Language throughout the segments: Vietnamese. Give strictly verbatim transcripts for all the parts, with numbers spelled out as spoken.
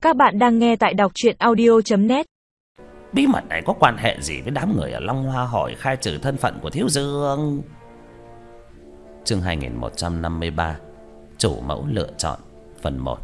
Các bạn đang nghe tại đọc truyện audio chấm net. Bí mật này có quan hệ gì với đám người ở Long Hoa Hội khai trừ thân phận của Thiếu Dương? Chương hai nghìn một trăm năm mươi ba, Chủ mẫu lựa chọn, phần một.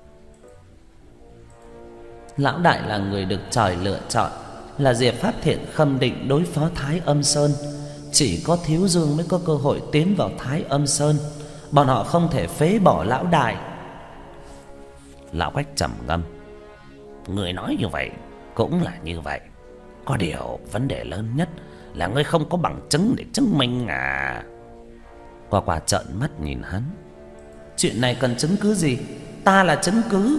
Lão đại là người được trời lựa chọn, là Diệp Pháp Thiện khâm định đối phó Thái Âm Sơn. Chỉ có Thiếu Dương mới có cơ hội tiến vào Thái Âm Sơn. Bọn họ không thể phế bỏ lão đại. Lão Quách trầm ngâm. Người nói như vậy cũng là như vậy. Có điều vấn đề lớn nhất là ngươi không có bằng chứng để chứng minh à. Qua Qua trợn mắt nhìn hắn. Chuyện này cần chứng cứ gì? Ta là chứng cứ.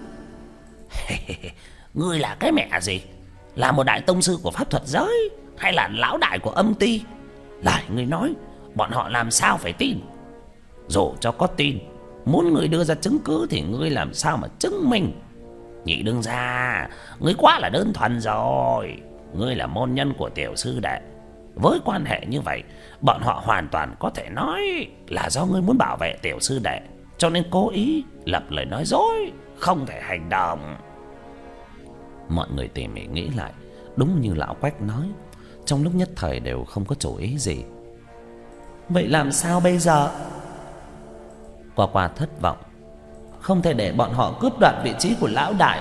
Ngươi là cái mẹ gì? Là một đại tông sư của pháp thuật giới, hay là lão đại của âm ty? Lại ngươi nói, bọn họ làm sao phải tin? Dù cho có tin, muốn ngươi đưa ra chứng cứ thì ngươi làm sao mà chứng minh? Nhị đương ra, ngươi quá là đơn thuần rồi. Ngươi là môn nhân của tiểu sư đệ. Với quan hệ như vậy, bọn họ hoàn toàn có thể nói là do ngươi muốn bảo vệ tiểu sư đệ, cho nên cố ý lập lời nói dối, không thể hành động. Mọi người tỉ mỉ nghĩ lại, đúng như lão Quách nói, trong lúc nhất thời đều không có chủ ý gì. Vậy làm sao bây giờ? Qua Qua thất vọng. Không thể để bọn họ cướp đoạt vị trí của lão đại.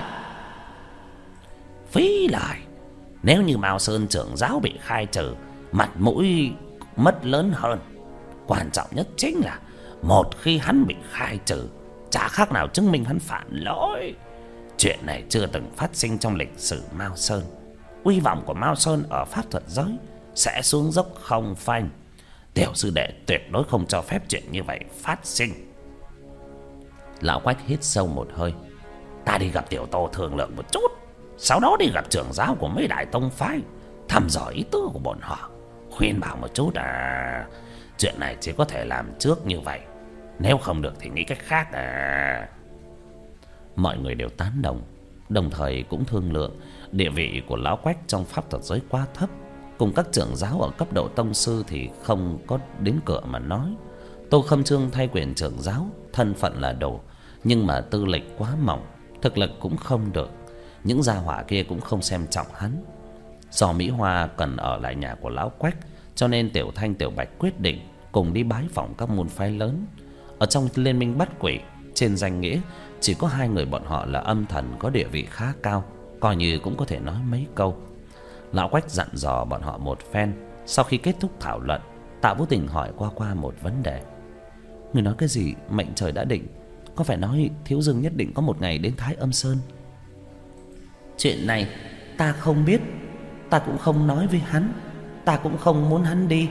Phí lời. Nếu như Mao Sơn trưởng giáo bị khai trừ, mặt mũi mất lớn hơn. Quan trọng nhất chính là một khi hắn bị khai trừ, chả khác nào chứng minh hắn phạm lỗi. Chuyện này chưa từng phát sinh trong lịch sử Mao Sơn. Uy vọng của Mao Sơn ở pháp thuật giới sẽ xuống dốc không phanh. Tiểu sư đệ tuyệt đối không cho phép chuyện như vậy phát sinh. Lão Quách hít sâu một hơi. Ta đi gặp Tiểu Tô thương lượng một chút, sau đó đi gặp trưởng giáo của mấy đại tông phái, thăm dò ý tứ của bọn họ, khuyên bảo một chút à. Chuyện này chỉ có thể làm trước như vậy, nếu không được thì nghĩ cách khác à. Mọi người đều tán đồng, đồng thời cũng thương lượng địa vị của lão Quách trong pháp thuật giới quá thấp, cùng các trưởng giáo ở cấp độ tông sư thì không có đến cửa mà nói. Tô Khâm Trương thay quyền trưởng giáo, thân phận là đồ, nhưng mà tư lịch quá mỏng, thực lực cũng không được. Những gia hỏa kia cũng không xem trọng hắn. Do Mỹ Hoa cần ở lại nhà của lão Quách, cho nên Tiểu Thanh Tiểu Bạch quyết định cùng đi bái phỏng các môn phái lớn. Ở trong liên minh bắt quỷ, trên danh nghĩa chỉ có hai người bọn họ là âm thần có địa vị khá cao, coi như cũng có thể nói mấy câu. Lão Quách dặn dò bọn họ một phen. Sau khi kết thúc thảo luận, Tạ Vũ Tình hỏi Qua Qua một vấn đề. Người nói cái gì mệnh trời đã định? Có phải nói Thiếu Dương nhất định có một ngày đến Thái Âm Sơn? Chuyện này ta không biết, ta cũng không nói với hắn, ta cũng không muốn hắn đi.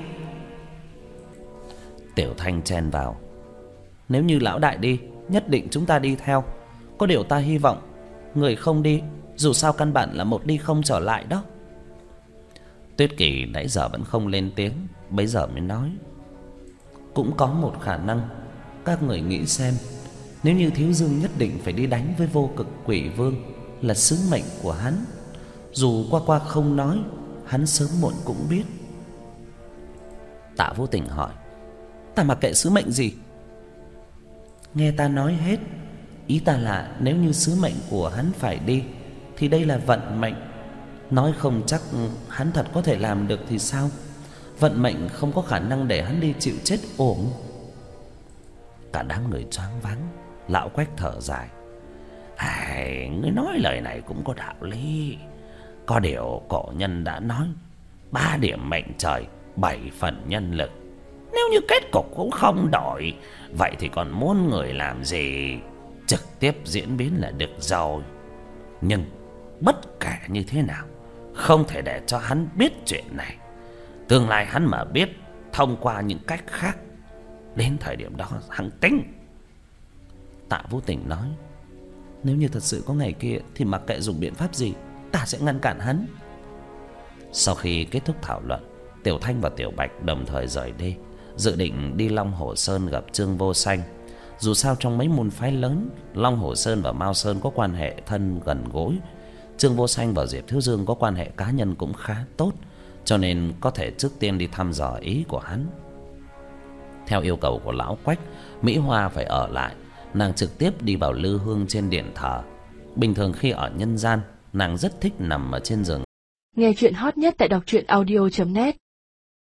Tiểu Thanh chen vào. Nếu như lão đại đi, nhất định chúng ta đi theo. Có điều ta hy vọng người không đi, dù sao căn bản là một đi không trở lại đó. Tuyết Kỳ nãy giờ vẫn không lên tiếng, bấy giờ mới nói. Cũng có một khả năng. Các người nghĩ xem, nếu như Thiếu Dương nhất định phải đi đánh với Vô Cực Quỷ Vương, là sứ mệnh của hắn. Dù Qua Qua không nói, hắn sớm muộn cũng biết. Tạ Vô Tình hỏi. Ta mặc kệ sứ mệnh gì? Nghe ta nói hết. Ý ta là nếu như sứ mệnh của hắn phải đi, thì đây là vận mệnh. Nói không chắc hắn thật có thể làm được thì sao? Vận mệnh không có khả năng để hắn đi chịu chết ổn. Cả đám người choáng váng. Lão Quách thở dài. Ai, ngươi nói lời này cũng có đạo lý. Có điều cổ nhân đã nói, ba điểm mệnh trời, bảy phần nhân lực. Nếu như kết cục cũng không đổi, vậy thì còn muốn người làm gì? Trực tiếp diễn biến là được rồi. Nhưng bất kể như thế nào, không thể để cho hắn biết chuyện này. Tương lai hắn mà biết, thông qua những cách khác, đến thời điểm đó hắn tính. Tạ Vũ Tình nói. Nếu như thật sự có ngày kia, thì mặc kệ dùng biện pháp gì, ta sẽ ngăn cản hắn. Sau khi kết thúc thảo luận, Tiểu Thanh và Tiểu Bạch đồng thời rời đi, dự định đi Long Hồ Sơn gặp Trương Vô Sanh. Dù sao trong mấy môn phái lớn, Long Hồ Sơn và Mao Sơn có quan hệ thân gần gũi. Trương Vô Sanh và Diệp Thiếu Dương có quan hệ cá nhân cũng khá tốt, cho nên có thể trước tiên đi thăm dò ý của hắn. Theo yêu cầu của lão Quách, Mỹ Hoa phải ở lại. Nàng trực tiếp đi vào lư hương trên điện thờ. Bình thường khi ở nhân gian, nàng rất thích nằm ở trên giường. Nghe chuyện hot nhất tại đọc truyện audio chấm net.